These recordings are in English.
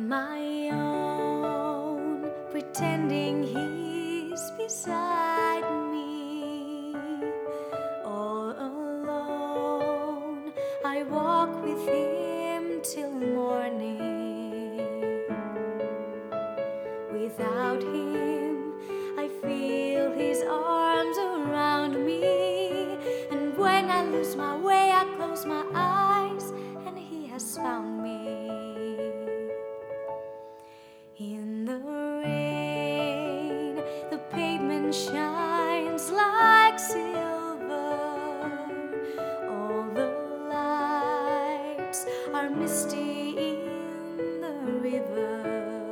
my own, pretending he's beside me. All alone, I walk with him till morning. Without him, I feel his arms around me. And when I lose my way, I close my eyes, and he has found me. In the rain, the pavement shines like silver. All the lights are misty in the river.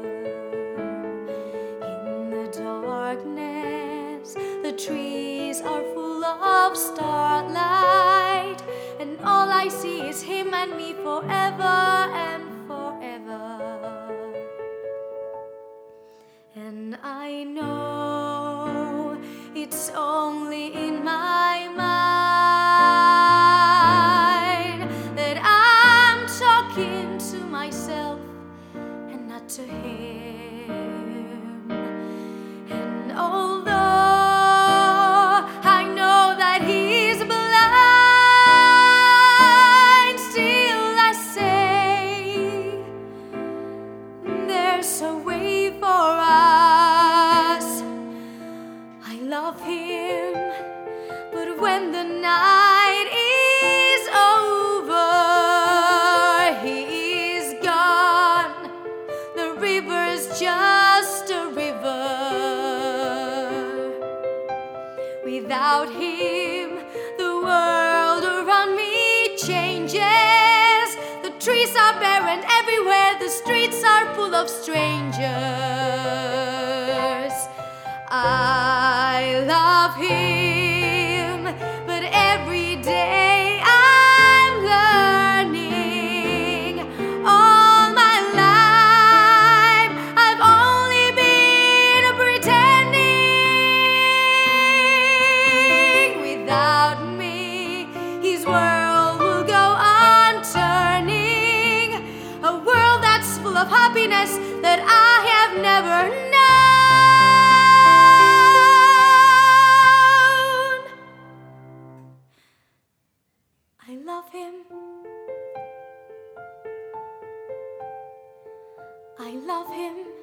In the darkness, the trees are full of starlight, and all I see is him and me forever and forever. And I know it's only in my mind that I'm talking to myself and not to him. And although I know that he's blind, still I say there's a way for us. I love him, but when the night is over, he is gone. The river's just a river. Without him, the world around me changes. The trees are barren everywhere, the streets are full of strangers. I love him, but every day I'm learning. All my life I've only been pretending. Without me, his world will go on turning. A world that's full of happiness that I have never known. I love him. I love him.